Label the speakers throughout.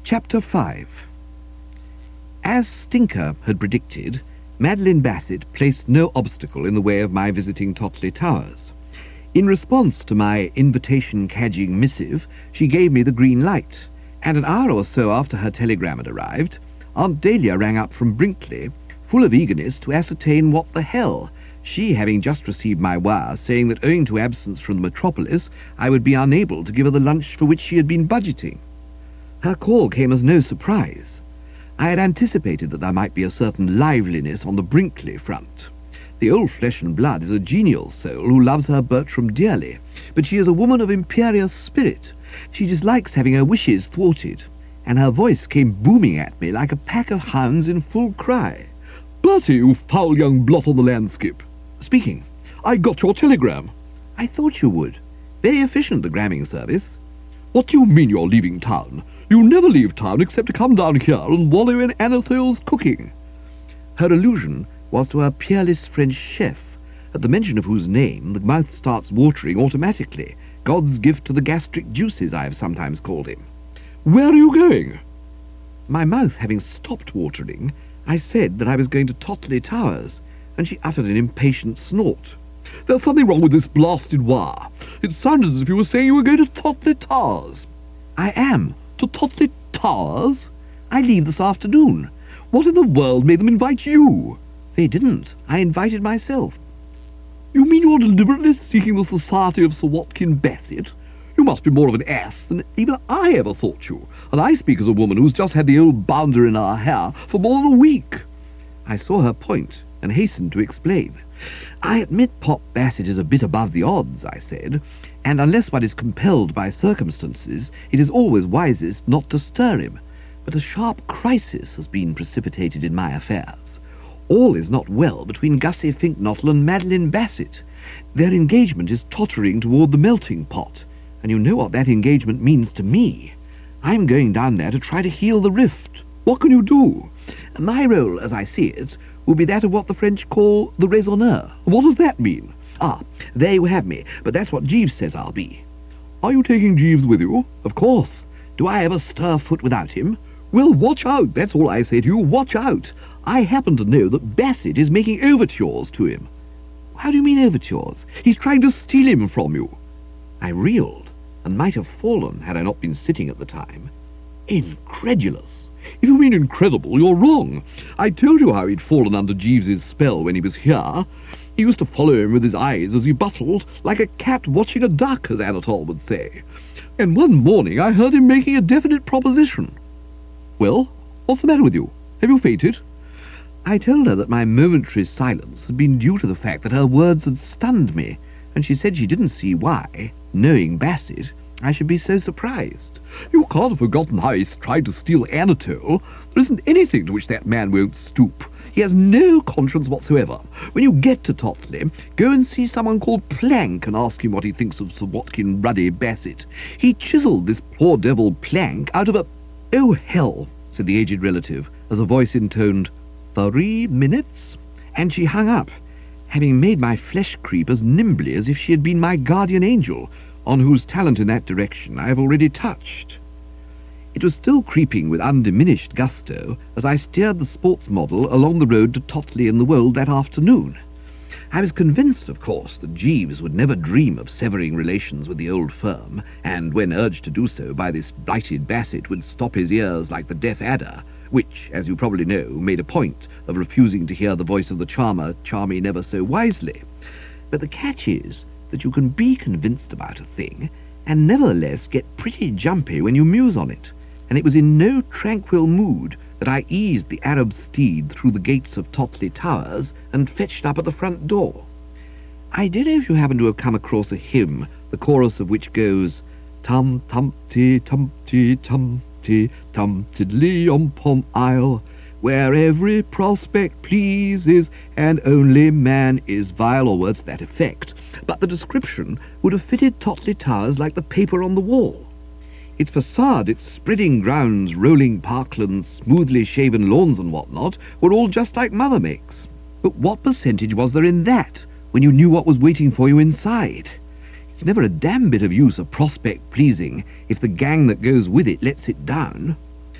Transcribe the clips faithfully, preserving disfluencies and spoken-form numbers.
Speaker 1: Chapter five. As Stinker had predicted, Madeline Bassett placed no obstacle in the way of my visiting Totley Towers. In response to my invitation-cadging missive, she gave me the green light, and an hour or so after her telegram had arrived, Aunt Dahlia rang up from Brinkley, full of eagerness to ascertain what the hell, she having just received my wire saying that owing to absence from the metropolis, I would be unable to give her the lunch for which she had been budgeting. Her call came as no surprise. I had anticipated that there might be a certain liveliness on the Brinkley front. The old flesh and blood is a genial soul who loves her Bertram dearly, but she is a woman of imperious spirit. She dislikes having her wishes thwarted, and her voice came booming at me like a pack of hounds in full cry.
Speaker 2: "Bertie, you foul young blot on the landscape."
Speaker 1: "Speaking."
Speaker 2: "I got your telegram."
Speaker 1: "I thought you would. Very efficient, the gramming service."
Speaker 2: "What do you mean you're leaving town? You never leave town except to come down here and wallow in Anathole's cooking."
Speaker 1: Her allusion was to her peerless French chef, at the mention of whose name the mouth starts watering automatically. God's gift to the gastric juices, I have sometimes called him.
Speaker 2: "Where are you going?"
Speaker 1: My mouth having stopped watering, I said that I was going to Totley Towers, and she uttered an impatient snort.
Speaker 2: "There's something wrong with this blasted wire. It sounded as if you were saying you were going to Totley Towers."
Speaker 1: "I am."
Speaker 2: "To Totley Towers?"
Speaker 1: "I leave this afternoon."
Speaker 2: "What in the world made them invite you?"
Speaker 1: "They didn't. I invited myself."
Speaker 2: "You mean you're deliberately seeking the society of Sir Watkin Bassett? You must be more of an ass than even I ever thought you, and I speak as a woman who's just had the old bounder in her hair for more than a week."
Speaker 1: I saw her point, and hastened to explain. "I admit Pop Bassett is a bit above the odds," I said, "and unless one is compelled by circumstances, it is always wisest not to stir him. But a sharp crisis has been precipitated in my affairs. All is not well between Gussie Finknottle and Madeline Bassett. Their engagement is tottering toward the melting pot, and you know what that engagement means to me. I'm going down there to try to heal the rift."
Speaker 2: "What can you do?"
Speaker 1: "My role, as I see it, will be that of what the French call the raisonneur."
Speaker 2: "What does that mean?"
Speaker 1: "Ah, there you have me, but that's what Jeeves says I'll be."
Speaker 2: "Are you taking Jeeves with you?"
Speaker 1: "Of course. Do I ever stir foot without him?"
Speaker 2: "Well, watch out, that's all I say to you, watch out. I happen to know that Bassett is making overtures to him."
Speaker 1: "How do you mean overtures?"
Speaker 2: "He's trying to steal him from you."
Speaker 1: I reeled, and might have fallen had I not been sitting at the time. Incredulous.
Speaker 2: "If you mean incredible, you're wrong. I told you how he'd fallen under Jeeves's spell when he was here. He used to follow him with his eyes as he buttled, like a cat watching a duck, as Anatole would say. And one morning I heard him making a definite proposition." "Well, what's the matter with you? Have you fainted?"
Speaker 1: I told her that my momentary silence had been due to the fact that her words had stunned me, and she said she didn't see why, knowing Bassett, I should be so surprised.
Speaker 2: "You can't have forgotten how he tried to steal Anatole. There isn't anything to which that man won't stoop. He has no conscience whatsoever. When you get to Totley, go and see someone called Plank and ask him what he thinks of Sir Watkin Ruddy Bassett. He chiselled this poor devil Plank out of a—"
Speaker 1: "Oh, hell," said the aged relative, as a voice intoned, "Three minutes?" And she hung up, having made my flesh creep as nimbly as if she had been my guardian angel, on whose talent in that direction I have already touched. It was still creeping with undiminished gusto as I steered the sports model along the road to Totley in the Wold that afternoon. I was convinced, of course, that Jeeves would never dream of severing relations with the old firm, and when urged to do so by this blighted Bassett would stop his ears like the deaf adder, which, as you probably know, made a point of refusing to hear the voice of the charmer charm me never so wisely. But the catch is that you can be convinced about a thing, and nevertheless get pretty jumpy when you muse on it, and it was in no tranquil mood that I eased the Arab steed through the gates of Totley Towers and fetched up at the front door. I don't know if you happen to have come across a hymn, the chorus of which goes, "Tum-tum-ty, tum-ty, tum-ty, tum-tiddly on Pom Isle, where every prospect pleases, and only man is vile," or words to that effect, but the description would have fitted Totley Towers like the paper on the wall. Its facade, its spreading grounds, rolling parklands, smoothly shaven lawns and what-not, were all just like Mother makes. But what percentage was there in that, when you knew what was waiting for you inside? It's never a damn bit of use of prospect pleasing if the gang that goes with it lets it down.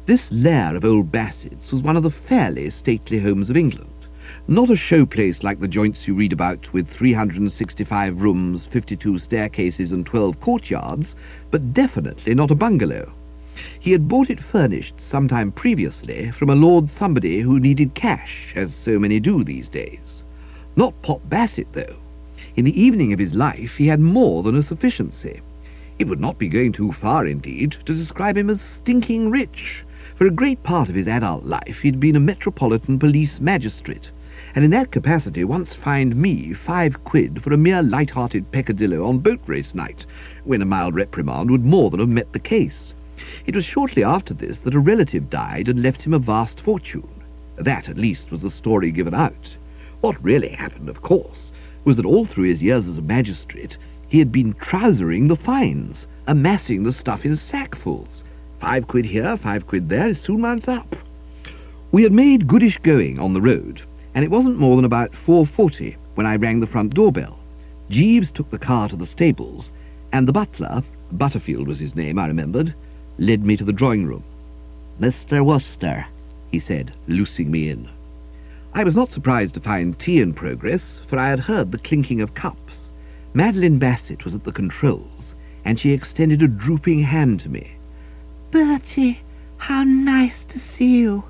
Speaker 1: This lair of old Bassett's was one of the fairly stately homes of England. Not a showplace like the joints you read about with three hundred sixty-five rooms, fifty-two staircases and twelve courtyards, but definitely not a bungalow. He had bought it furnished some time previously from a Lord Somebody who needed cash, as so many do these days. Not Pop Bassett, though. In the evening of his life he had more than a sufficiency. It would not be going too far, indeed, to describe him as stinking rich. For a great part of his adult life he'd been a metropolitan police magistrate, and in that capacity once fined me five quid for a mere light-hearted peccadillo on boat race night, when a mild reprimand would more than have met the case. It was shortly after this that a relative died and left him a vast fortune. That, at least, was the story given out. What really happened, of course, was that all through his years as a magistrate he had been trousering the fines, amassing the stuff in sackfuls. Five quid here, five quid there, it soon mounts up. We had made goodish going on the road, and it wasn't more than about four forty when I rang the front doorbell. Jeeves took the car to the stables, and the butler, Butterfield was his name, I remembered, led me to the drawing-room. "Mister Wooster," he said, loosing me in. I was not surprised to find tea in progress, for I had heard the clinking of cups. Madeline Bassett was at the controls, and she extended a drooping hand to me. "Bertie, how nice to see you."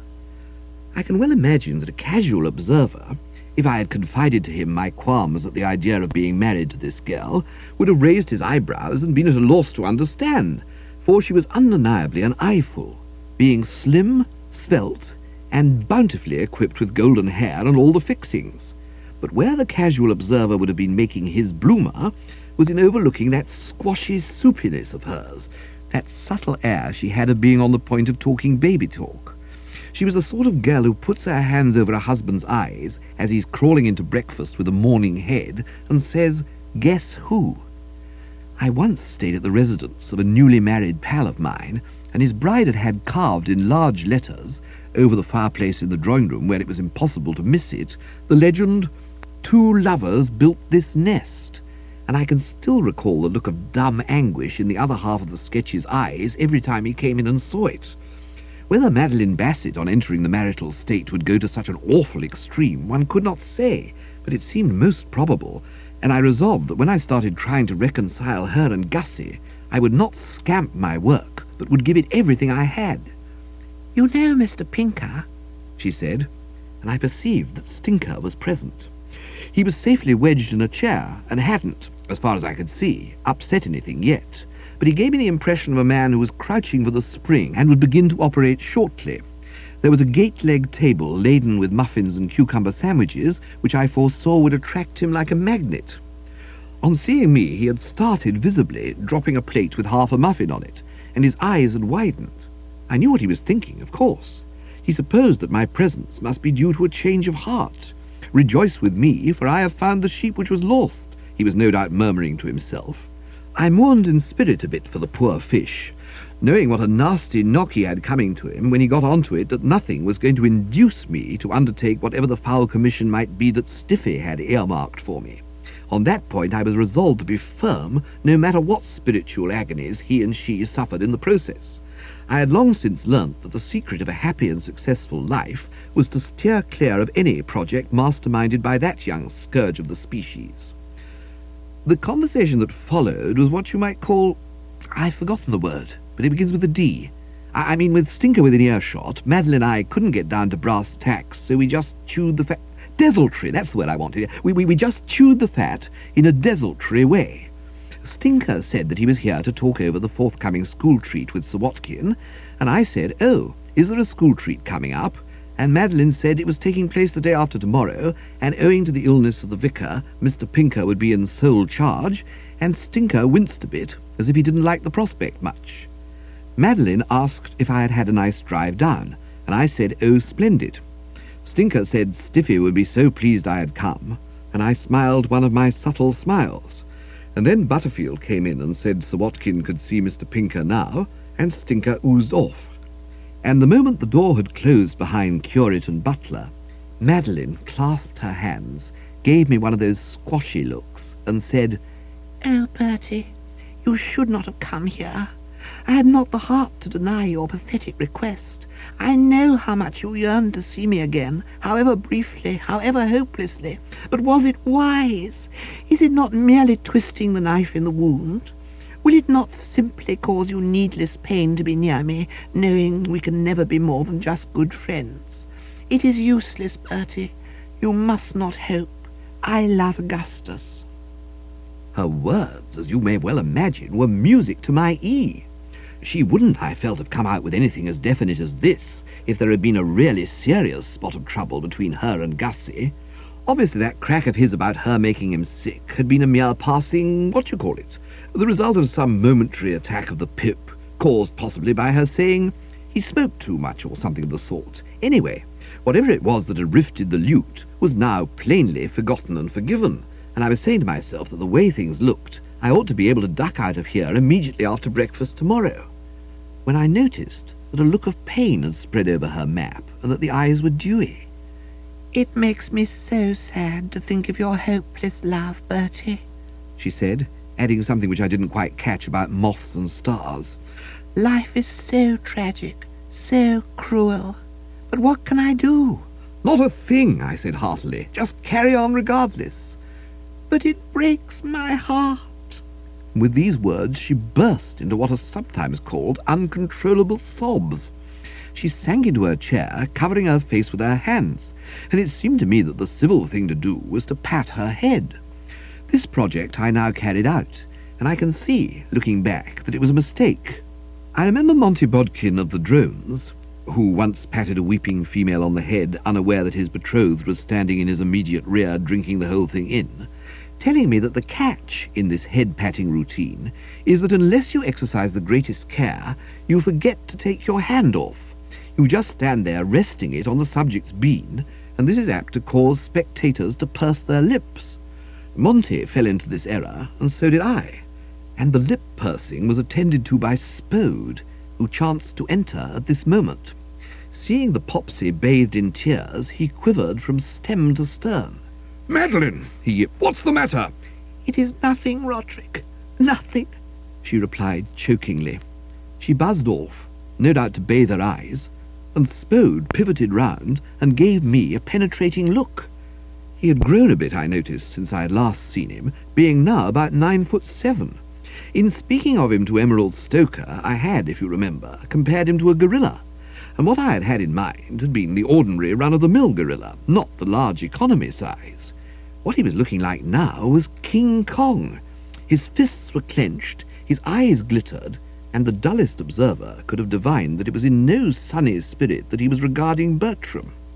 Speaker 1: I can well imagine that a casual observer, if I had confided to him my qualms at the idea of being married to this girl, would have raised his eyebrows and been at a loss to understand, for she was undeniably an eyeful, being slim, svelte, and bountifully equipped with golden hair and all the fixings. But where the casual observer would have been making his bloomer was in overlooking that squashy soupiness of hers, that subtle air she had of being on the point of talking baby talk. She was the sort of girl who puts her hands over her husband's eyes as he's crawling into breakfast with a morning head and says, "Guess who?" I once stayed at the residence of a newly married pal of mine, and his bride had had carved in large letters over the fireplace in the drawing-room, where it was impossible to miss it, the legend, "Two lovers built this nest," and I can still recall the look of dumb anguish in the other half of the sketch's eyes every time he came in and saw it. Whether Madeline Bassett, on entering the marital state, would go to such an awful extreme, one could not say, but it seemed most probable, and I resolved that when I started trying to reconcile her and Gussie, I would not scamp my work, but would give it everything I had. "You know Mister Pinker?" she said, and I perceived that Stinker was present. He was safely wedged in a chair, and hadn't, as far as I could see, upset anything yet, but he gave me the impression of a man who was crouching for the spring and would begin to operate shortly. There was a gate-leg table laden with muffins and cucumber sandwiches, which I foresaw would attract him like a magnet. On seeing me, he had started visibly, dropping a plate with half a muffin on it, and his eyes had widened. I knew what he was thinking, of course. He supposed that my presence must be due to a change of heart. "Rejoice with me, for I have found the sheep which was lost," he was no doubt murmuring to himself. I mourned in spirit a bit for the poor fish, knowing what a nasty knock he had coming to him when he got onto it, that nothing was going to induce me to undertake whatever the foul commission might be that Stiffy had earmarked for me. On that point I was resolved to be firm, no matter what spiritual agonies he and she suffered in the process. I had long since learnt that the secret of a happy and successful life was to steer clear of any project masterminded by that young scourge of the species. The conversation that followed was what you might call, I've forgotten the word, but it begins with a D. I, I mean, with Stinker within earshot, Madeline and I couldn't get down to brass tacks, so we just chewed the fat. Desultory, that's the word I wanted. We, we, we just chewed the fat in a desultory way. Stinker said that he was here to talk over the forthcoming school treat with Sir Watkin, and I said, "Oh, is there a school treat coming up?" And Madeline said it was taking place the day after tomorrow, and owing to the illness of the vicar, Mister Pinker would be in sole charge, and Stinker winced a bit, as if he didn't like the prospect much. Madeline asked if I had had a nice drive down, and I said, "Oh, splendid." Stinker said Stiffy would be so pleased I had come, and I smiled one of my subtle smiles. And then Butterfield came in and said Sir Watkin could see Mister Pinker now, and Stinker oozed off. And the moment the door had closed behind curate and butler, Madeline clasped her hands, gave me one of those squashy looks, and said, "Oh, Bertie, you should not have come here. I had not the heart to deny your pathetic request, I know how much you yearned to see me again, however briefly, however hopelessly. But was it wise? Is it not merely twisting the knife in the wound? Will it not simply cause you needless pain to be near me, knowing we can never be more than just good friends? It is useless, Bertie. You must not hope. I love Augustus.
Speaker 2: Her words, as you may well imagine, were music to my ear. She wouldn't, I felt, have come out with anything as definite as this if there had been a really serious spot of trouble between her and Gussie. Obviously that crack of his about her making him sick had been a mere passing, what you call it, the result of some momentary attack of the pip, caused possibly by her saying he smoked too much or something of the sort. Anyway, whatever it was that had rifted the lute was now plainly forgotten and forgiven, and I was saying to myself that the way things looked, I ought to be able to duck out of here immediately after breakfast tomorrow, when I noticed that a look of pain had spread over her map, and that the eyes were dewy.
Speaker 1: "It makes me so sad to think of your hopeless love, Bertie," she said, adding something which I didn't quite catch about moths and stars. "Life is so tragic, so cruel. But what can I do?"
Speaker 2: "Not a thing," I said heartily. "Just carry on regardless."
Speaker 1: "But it breaks my heart."
Speaker 2: With these words she burst into what are sometimes called uncontrollable sobs. She sank into her chair, covering her face with her hands, and it seemed to me that the civil thing to do was to pat her head. This project I now carried out, and I can see, looking back, that it was a mistake. I remember Monty Bodkin of the Drones, who once patted a weeping female on the head, unaware that his betrothed was standing in his immediate rear drinking the whole thing in, telling me that the catch in this head-patting routine is that unless you exercise the greatest care, you forget to take your hand off. You just stand there resting it on the subject's bean, and this is apt to cause spectators to purse their lips. Monty fell into this error, and so did I, and the lip-pursing was attended to by Spode, who chanced to enter at this moment. Seeing the Popsy bathed in tears, he quivered from stem to stern. "Madeline," he yipped, "what's the matter?"
Speaker 1: "It is nothing, Roderick, nothing," she replied chokingly. She buzzed off, no doubt to bathe her eyes, and Spode pivoted round and gave me a penetrating look. He had grown a bit, I noticed, since I had last seen him, being now about nine foot seven. In speaking of him to Emerald Stoker, I had, if you remember, compared him to a gorilla, and what I had had in mind had been the ordinary run-of-the-mill gorilla, not the large economy size. What he was looking like now was King Kong. His fists were clenched, his eyes glittered, and the dullest observer could have divined that it was in no sunny spirit that he was regarding Bertram.